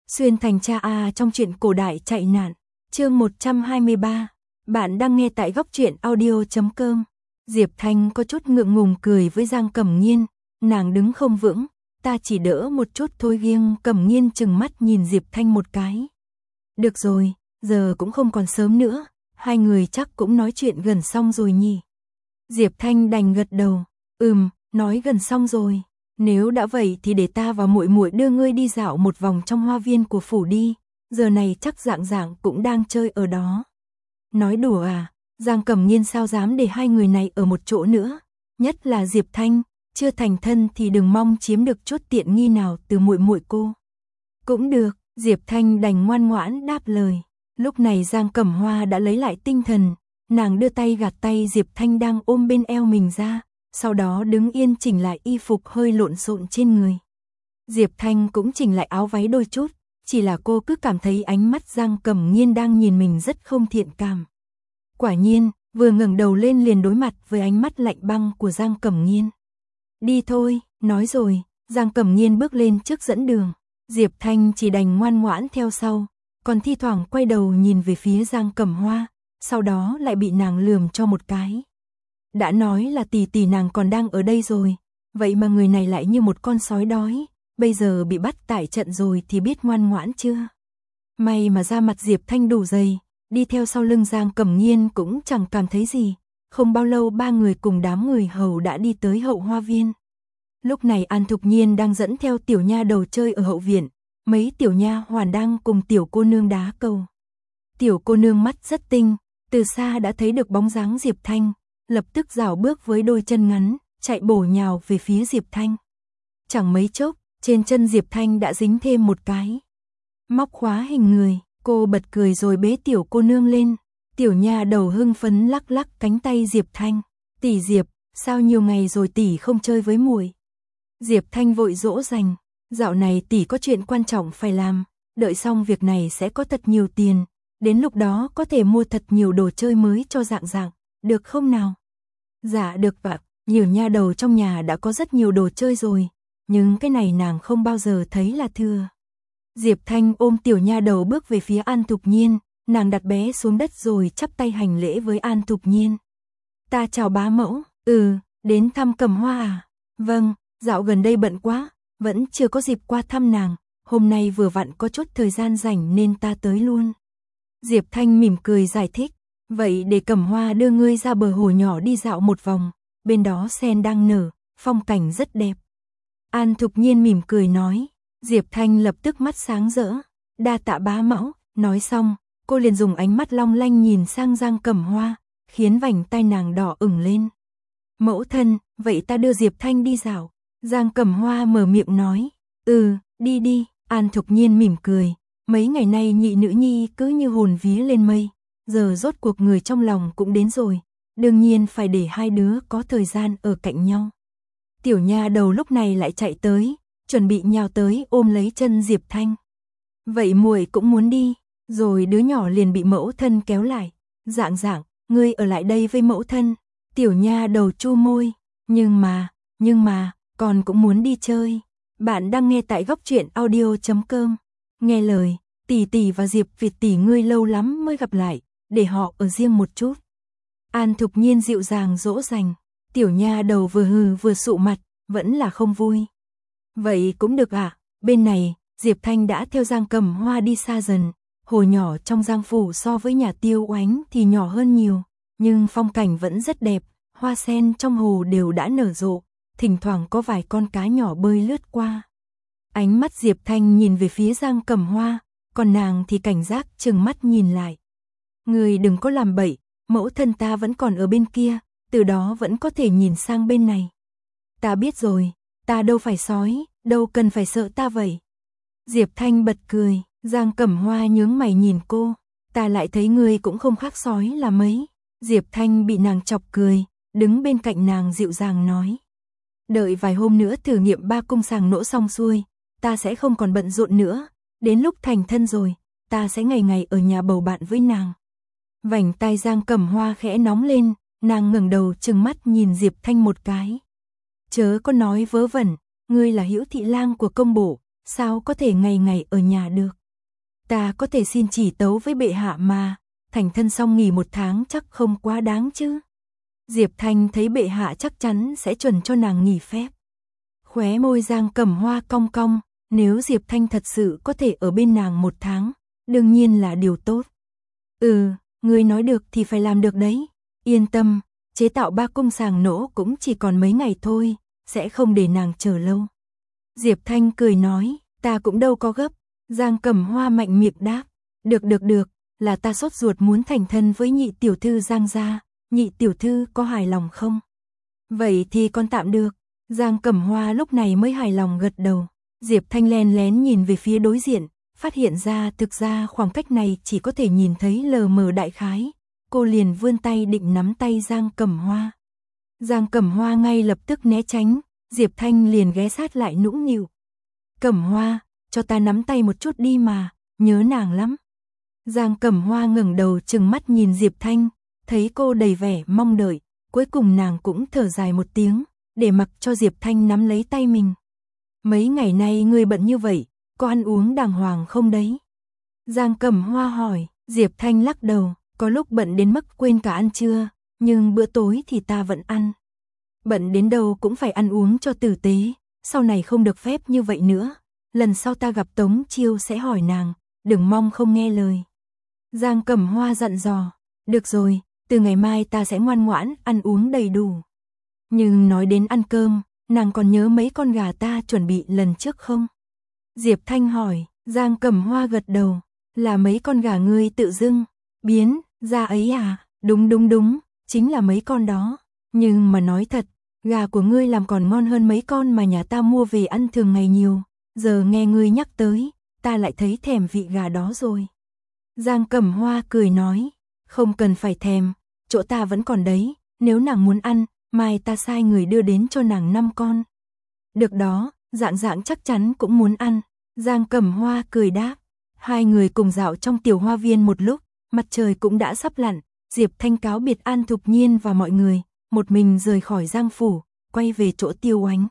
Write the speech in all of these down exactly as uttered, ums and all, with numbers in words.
Xuyên thành cha A trong truyện cổ đại chạy nạn, chương một trăm hai mươi ba. Bạn đang nghe tại góc truyện audio chấm com. Diệp Thanh có chút ngượng ngùng cười với Giang Cẩm Nghiên, nàng đứng không vững, ta chỉ đỡ một chút thôi. Giang Cẩm Nghiên chừng mắt nhìn Diệp Thanh một cái. Được rồi, giờ cũng không còn sớm nữa, hai người chắc cũng nói chuyện gần xong rồi nhỉ. Diệp Thanh đành gật đầu, ừm, nói gần xong rồi. Nếu đã vậy thì để ta và muội muội đưa ngươi đi dạo một vòng trong hoa viên của phủ đi, giờ này chắc Dạng Dạng cũng đang chơi ở đó. Nói đùa à, Giang Cẩm Nghiên sao dám để hai người này ở một chỗ nữa, nhất là Diệp Thanh, chưa thành thân thì đừng mong chiếm được chút tiện nghi nào từ muội muội cô. Cũng được, Diệp Thanh đành ngoan ngoãn đáp lời. Lúc này Giang Cẩm Hoa đã lấy lại tinh thần, nàng đưa tay gạt tay Diệp Thanh đang ôm bên eo mình ra. Sau đó đứng yên chỉnh lại y phục hơi lộn xộn trên người. Diệp Thanh cũng chỉnh lại áo váy đôi chút, chỉ là cô cứ cảm thấy ánh mắt Giang Cẩm Nghiên đang nhìn mình rất không thiện cảm. Quả nhiên, vừa ngẩng đầu lên liền đối mặt với ánh mắt lạnh băng của Giang Cẩm Nghiên. Đi thôi, nói rồi, Giang Cẩm Nghiên bước lên trước dẫn đường. Diệp Thanh chỉ đành ngoan ngoãn theo sau, còn thi thoảng quay đầu nhìn về phía Giang Cẩm Hoa, sau đó lại bị nàng lườm cho một cái. Đã nói là tỷ tỷ nàng còn đang ở đây rồi, vậy mà người này lại như một con sói đói, bây giờ bị bắt tại trận rồi thì biết ngoan ngoãn chưa. May mà da mặt Diệp Thanh đủ dày, đi theo sau lưng Giang Cẩm Nghiên cũng chẳng cảm thấy gì. Không bao lâu ba người cùng đám người hầu đã đi tới hậu hoa viên. Lúc này An Thục Nhiên đang dẫn theo tiểu nha đầu chơi ở hậu viện, mấy tiểu nha hoàn đang cùng tiểu cô nương đá cầu. Tiểu cô nương mắt rất tinh, từ xa đã thấy được bóng dáng Diệp Thanh, lập tức rảo bước với đôi chân ngắn, chạy bổ nhào về phía Diệp Thanh. Chẳng mấy chốc, trên chân Diệp Thanh đã dính thêm một cái móc khóa hình người, cô bật cười rồi bế tiểu cô nương lên. Tiểu nha đầu hưng phấn lắc lắc cánh tay Diệp Thanh, "Tỷ Diệp, sao nhiều ngày rồi tỷ không chơi với muội?" Diệp Thanh vội dỗ dành, "Dạo này tỷ có chuyện quan trọng phải làm, đợi xong việc này sẽ có thật nhiều tiền, đến lúc đó có thể mua thật nhiều đồ chơi mới cho Dạng Dạng, được không nào?" Dạ được ạ, nhiều nha đầu trong nhà đã có rất nhiều đồ chơi rồi, nhưng cái này nàng không bao giờ thấy là thừa. Diệp Thanh ôm tiểu nha đầu bước về phía An Thục Nhiên, nàng đặt bé xuống đất rồi chắp tay hành lễ với An Thục Nhiên. "Ta chào bá mẫu." "Ừ, đến thăm Cẩm Hoa à?" "Vâng, dạo gần đây bận quá, vẫn chưa có dịp qua thăm nàng, hôm nay vừa vặn có chút thời gian rảnh nên ta tới luôn." Diệp Thanh mỉm cười giải thích, "Vậy để Cẩm Hoa đưa ngươi ra bờ hồ nhỏ đi dạo một vòng, bên đó sen đang nở, phong cảnh rất đẹp." An Thục Nhiên mỉm cười nói. Diệp Thanh lập tức mắt sáng rỡ, "Đa tạ bá mẫu." Nói xong, cô liền dùng ánh mắt long lanh nhìn sang Giang Cẩm Hoa, khiến vành tai nàng đỏ ửng lên. "Mẫu thân, vậy ta đưa Diệp Thanh đi dạo." Giang Cẩm Hoa mở miệng nói, "Ừ, đi đi." An Thục Nhiên mỉm cười, mấy ngày nay nhị nữ nhi cứ như hồn vía lên mây, giờ rốt cuộc người trong lòng cũng đến rồi, đương nhiên phải để hai đứa có thời gian ở cạnh nhau. Tiểu nha đầu lúc này lại chạy tới, chuẩn bị nhào tới ôm lấy chân Diệp Thanh. "Vậy muội cũng muốn đi?" Rồi đứa nhỏ liền bị mẫu thân kéo lại. "Dạng Dạng, ngươi ở lại đây với mẫu thân." Tiểu nha đầu chu môi, "Nhưng mà, nhưng mà, con cũng muốn đi chơi." Bạn đang nghe tại góc truyện audio chấm com. Nghe lời, tỷ tỷ và Diệp Việt tỷ ngươi lâu lắm mới gặp lại, để họ ở riêng một chút. An Thục Nhiên dịu dàng dỗ dành. Tiểu nha đầu vừa hừ vừa sụ mặt, vẫn là không vui. "Vậy cũng được ạ." Bên này, Diệp Thanh đã theo Giang Cẩm Hoa đi xa dần. Hồ nhỏ trong Giang phủ so với nhà Tiêu Oánh thì nhỏ hơn nhiều, nhưng phong cảnh vẫn rất đẹp, hoa sen trong hồ đều đã nở rộ, thỉnh thoảng có vài con cá nhỏ bơi lướt qua. Ánh mắt Diệp Thanh nhìn về phía Giang Cẩm Hoa, còn nàng thì cảnh giác trừng mắt nhìn lại. "Người đừng có làm bậy, mẫu thân ta vẫn còn ở bên kia, từ đó vẫn có thể nhìn sang bên này." "Ta biết rồi, ta đâu phải sói, đâu cần phải sợ ta vậy." Diệp Thanh bật cười, Giang Cẩm Hoa nhướng mày nhìn cô, "Ta lại thấy ngươi cũng không khác sói là mấy." Diệp Thanh bị nàng chọc cười, đứng bên cạnh nàng dịu dàng nói, "Đợi vài hôm nữa thử nghiệm ba cung sàng nỗ xong xuôi, ta sẽ không còn bận rộn nữa, đến lúc thành thân rồi, ta sẽ ngày ngày ở nhà bầu bạn với nàng." Vành tai Giang Cẩm Hoa khẽ nóng lên, nàng ngẩng đầu trừng mắt nhìn Diệp Thanh một cái. "Chớ có nói vớ vẩn, ngươi là Hữu Thị Lang của công bộ, sao có thể ngày ngày ở nhà được?" Ta có thể xin chỉ tấu với bệ hạ mà, thành thân xong nghỉ một tháng chắc không quá đáng chứ. Diệp Thanh thấy bệ hạ chắc chắn sẽ chuẩn cho nàng nghỉ phép. Khóe môi Giang Cẩm Hoa cong cong, nếu Diệp Thanh thật sự có thể ở bên nàng một tháng, đương nhiên là điều tốt. Ừ, ngươi nói được thì phải làm được đấy. Yên tâm, chế tạo ba cung sàng nỗ cũng chỉ còn mấy ngày thôi, sẽ không để nàng chờ lâu. Diệp Thanh cười nói, ta cũng đâu có gấp. Giang Cẩm Hoa mạnh miệng đáp, được được được, là ta sốt ruột muốn thành thân với nhị tiểu thư Giang gia, nhị tiểu thư có hài lòng không? Vậy thì con tạm được. Giang Cẩm Hoa lúc này mới hài lòng gật đầu. Diệp Thanh len lén nhìn về phía đối diện, phát hiện ra thực ra khoảng cách này chỉ có thể nhìn thấy lờ mờ đại khái. Cô liền vươn tay định nắm tay Giang Cẩm Hoa. Giang Cẩm Hoa ngay lập tức né tránh, Diệp Thanh liền ghé sát lại nũng nịu. Cẩm Hoa, cho ta nắm tay một chút đi mà, nhớ nàng lắm. Giang Cẩm Hoa ngẩng đầu trừng mắt nhìn Diệp Thanh, thấy cô đầy vẻ mong đợi, cuối cùng nàng cũng thở dài một tiếng, để mặc cho Diệp Thanh nắm lấy tay mình. Mấy ngày nay ngươi bận như vậy, có ăn uống đàng hoàng không đấy? Giang Cẩm Hoa hỏi, Diệp Thanh lắc đầu, có lúc bận đến mức quên cả ăn trưa, nhưng bữa tối thì ta vẫn ăn. Bận đến đâu cũng phải ăn uống cho tử tế, sau này không được phép như vậy nữa. Lần sau ta gặp Tống Chiêu sẽ hỏi nàng, đừng mong không nghe lời. Giang Cẩm Hoa dặn dò, được rồi, từ ngày mai ta sẽ ngoan ngoãn, ăn uống đầy đủ. Nhưng nói đến ăn cơm, nàng còn nhớ mấy con gà ta chuẩn bị lần trước không? Diệp Thanh hỏi, Giang Cẩm Hoa gật đầu, là mấy con gà ngươi tự dưng biến ra ấy à? Đúng đúng đúng, chính là mấy con đó. Nhưng mà nói thật, gà của ngươi làm còn ngon hơn mấy con mà nhà ta mua về ăn thường ngày nhiều. Giờ nghe ngươi nhắc tới, ta lại thấy thèm vị gà đó rồi. Giang Cẩm Hoa cười nói, không cần phải thèm, chỗ ta vẫn còn đấy, nếu nàng muốn ăn, mai ta sai người đưa đến cho nàng năm con. Được đó, Dạng Dạng chắc chắn cũng muốn ăn. Giang Cẩm Hoa cười đáp. Hai người cùng dạo trong tiểu hoa viên một lúc, mặt trời cũng đã sắp lặn, Diệp Thanh cáo biệt An Thục Nhiên và mọi người, một mình rời khỏi Giang phủ, quay về chỗ Tiêu Oánh.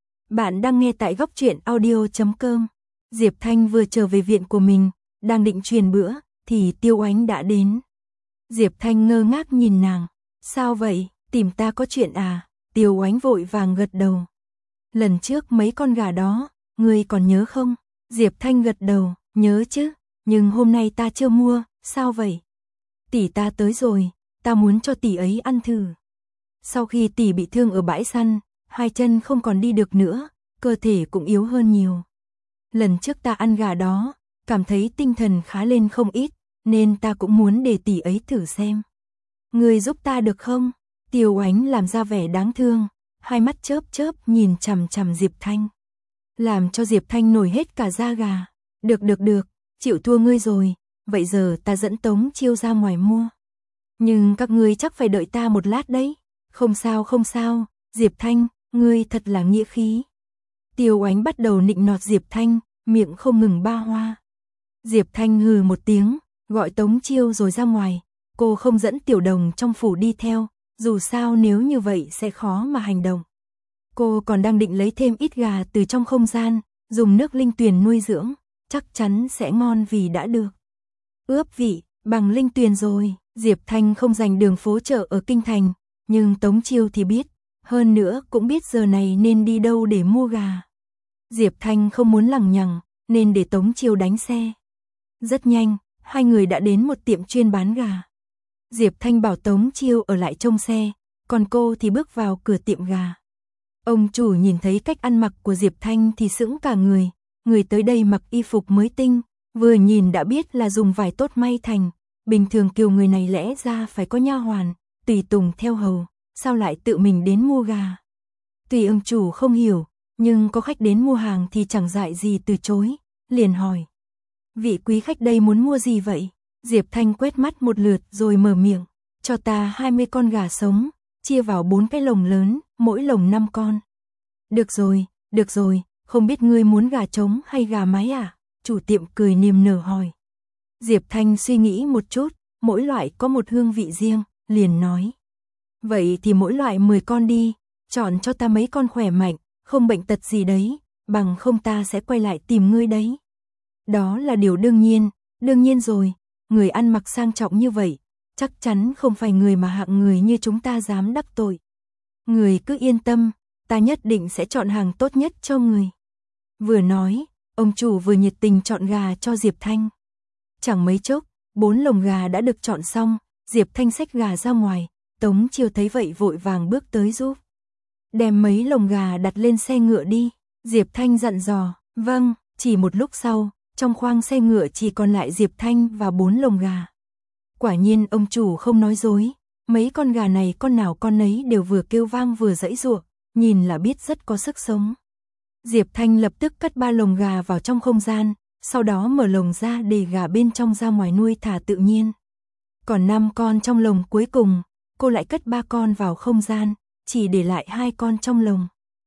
Bạn đang nghe tại góc truyện audio chấm com. Diệp Thanh vừa trở về viện của mình, đang định truyền bữa, thì Tiêu Oánh đã đến. Diệp Thanh ngơ ngác nhìn nàng, sao vậy, tìm ta có chuyện à? Tiêu Oánh vội vàng gật đầu. Lần trước mấy con gà đó, ngươi còn nhớ không? Diệp Thanh gật đầu, nhớ chứ, nhưng hôm nay ta chưa mua, sao vậy? Tỷ ta tới rồi, ta muốn cho tỷ ấy ăn thử. Sau khi tỷ bị thương ở bãi săn, hai chân không còn đi được nữa, cơ thể cũng yếu hơn nhiều. Lần trước ta ăn gà đó, cảm thấy tinh thần khá lên không ít, nên ta cũng muốn để tỷ ấy thử xem. Ngươi giúp ta được không? Tiêu Oánh làm ra vẻ đáng thương, hai mắt chớp chớp nhìn chằm chằm Diệp Thanh. Làm cho Diệp Thanh nổi hết cả da gà. Được được được, chịu thua ngươi rồi, vậy giờ ta dẫn Tống Chiêu ra ngoài mua. Nhưng các ngươi chắc phải đợi ta một lát đấy. Không sao không sao, Diệp Thanh, ngươi thật là nghĩa khí. Tiêu Oánh bắt đầu nịnh nọt Diệp Thanh, miệng không ngừng ba hoa. Diệp Thanh hừ một tiếng, gọi Tống Chiêu rồi ra ngoài. Cô không dẫn Tiểu Đồng trong phủ đi theo, dù sao nếu như vậy sẽ khó mà hành động. Cô còn đang định lấy thêm ít gà từ trong không gian, dùng nước linh tuyền nuôi dưỡng, chắc chắn sẽ ngon vì đã được ướp vị bằng linh tuyền rồi. Diệp Thanh không dành đường phố chợ ở kinh thành, nhưng Tống Chiêu thì biết, hơn nữa cũng biết giờ này nên đi đâu để mua gà. Diệp Thanh không muốn lằng nhằng, nên để Tống Chiêu đánh xe. Rất nhanh, hai người đã đến một tiệm chuyên bán gà. Diệp Thanh bảo Tống Chiêu ở lại trông xe, còn cô thì bước vào cửa tiệm gà. Ông chủ nhìn thấy cách ăn mặc của Diệp Thanh thì sững cả người, người tới đây mặc y phục mới tinh, vừa nhìn đã biết là dùng vải tốt may thành, bình thường kiểu người này lẽ ra phải có nha hoàn, tùy tùng theo hầu, sao lại tự mình đến mua gà. Tuy ông chủ không hiểu, nhưng có khách đến mua hàng thì chẳng dại gì từ chối, liền hỏi. Vị quý khách đây muốn mua gì vậy? Diệp Thanh quét mắt một lượt rồi mở miệng, cho ta hai mươi con gà sống, chia vào bốn cái lồng lớn, mỗi lồng năm con. Được rồi, được rồi, không biết ngươi muốn gà trống hay gà mái à? Chủ tiệm cười niềm nở hỏi. Diệp Thanh suy nghĩ một chút, mỗi loại có một hương vị riêng, liền nói. Vậy thì mỗi loại mười con đi, chọn cho ta mấy con khỏe mạnh, không bệnh tật gì đấy, bằng không ta sẽ quay lại tìm ngươi đấy. Đó là điều đương nhiên, Đương nhiên rồi, người ăn mặc sang trọng như vậy, chắc chắn không phải người mà hạng người như chúng ta dám đắc tội. Người cứ yên tâm, ta nhất định sẽ chọn hàng tốt nhất cho người. Vừa nói, ông chủ vừa nhiệt tình chọn gà cho Diệp Thanh. Chẳng mấy chốc, bốn lồng gà đã được chọn xong, Diệp Thanh xách gà ra ngoài, Tống Chiêu thấy vậy vội vàng bước tới giúp. Đem mấy lồng gà đặt lên xe ngựa đi, Diệp Thanh dặn dò, vâng, chỉ một lúc sau, trong khoang xe ngựa chỉ còn lại Diệp Thanh và bốn lồng gà. Quả nhiên ông chủ không nói dối, mấy con gà này con nào con nấy đều vừa kêu vang vừa giãy giụa, nhìn là biết rất có sức sống. Diệp Thanh lập tức cất ba lồng gà vào trong không gian, sau đó mở lồng ra để gà bên trong ra ngoài nuôi thả tự nhiên. Còn năm con trong lồng cuối cùng, cô lại cất ba con vào không gian, chỉ để lại hai con trong lồng.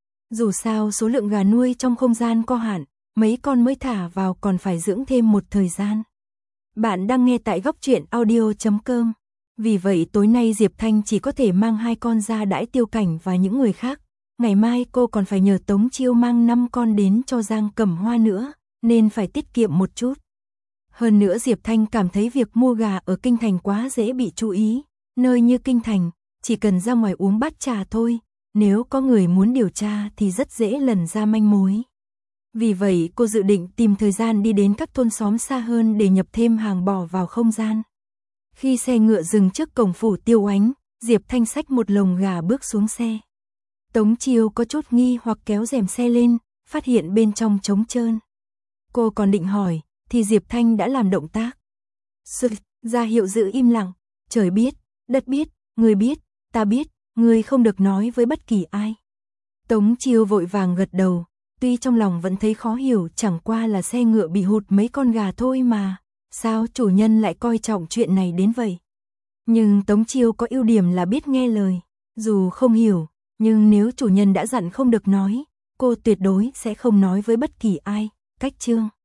Dù sao số lượng gà nuôi trong không gian có hạn, mấy con mới thả vào còn phải dưỡng thêm một thời gian. Bạn đang nghe tại góc truyện audio chấm com. Vì vậy tối nay Diệp Thanh chỉ có thể mang hai con ra đãi Tiêu Cảnh và những người khác. Ngày mai cô còn phải nhờ Tống Chiêu mang năm con đến cho Giang Cẩm Hoa nữa, nên phải tiết kiệm một chút. Hơn nữa Diệp Thanh cảm thấy việc mua gà ở Kinh Thành quá dễ bị chú ý. Nơi như Kinh Thành, chỉ cần ra ngoài uống bát trà thôi, nếu có người muốn điều tra thì rất dễ lần ra manh mối. Vì vậy cô dự định tìm thời gian đi đến các thôn xóm xa hơn để nhập thêm hàng bỏ vào không gian. Khi xe ngựa dừng trước cổng phủ Tiêu Oánh, Diệp Thanh xách một lồng gà bước xuống xe. Tống Chiêu có chút nghi hoặc kéo rèm xe lên, phát hiện bên trong trống trơn. Cô còn định hỏi, thì Diệp Thanh đã làm động tác. Sực, ra hiệu giữ im lặng, trời biết, đất biết, người biết, ta biết, người không được nói với bất kỳ ai. Tống Chiêu vội vàng gật đầu, tuy trong lòng vẫn thấy khó hiểu, chẳng qua là xe ngựa bị hụt mấy con gà thôi mà, sao chủ nhân lại coi trọng chuyện này đến vậy. Nhưng Tống Chiêu có ưu điểm là biết nghe lời, dù không hiểu, nhưng nếu chủ nhân đã dặn không được nói, cô tuyệt đối sẽ không nói với bất kỳ ai. Cách chương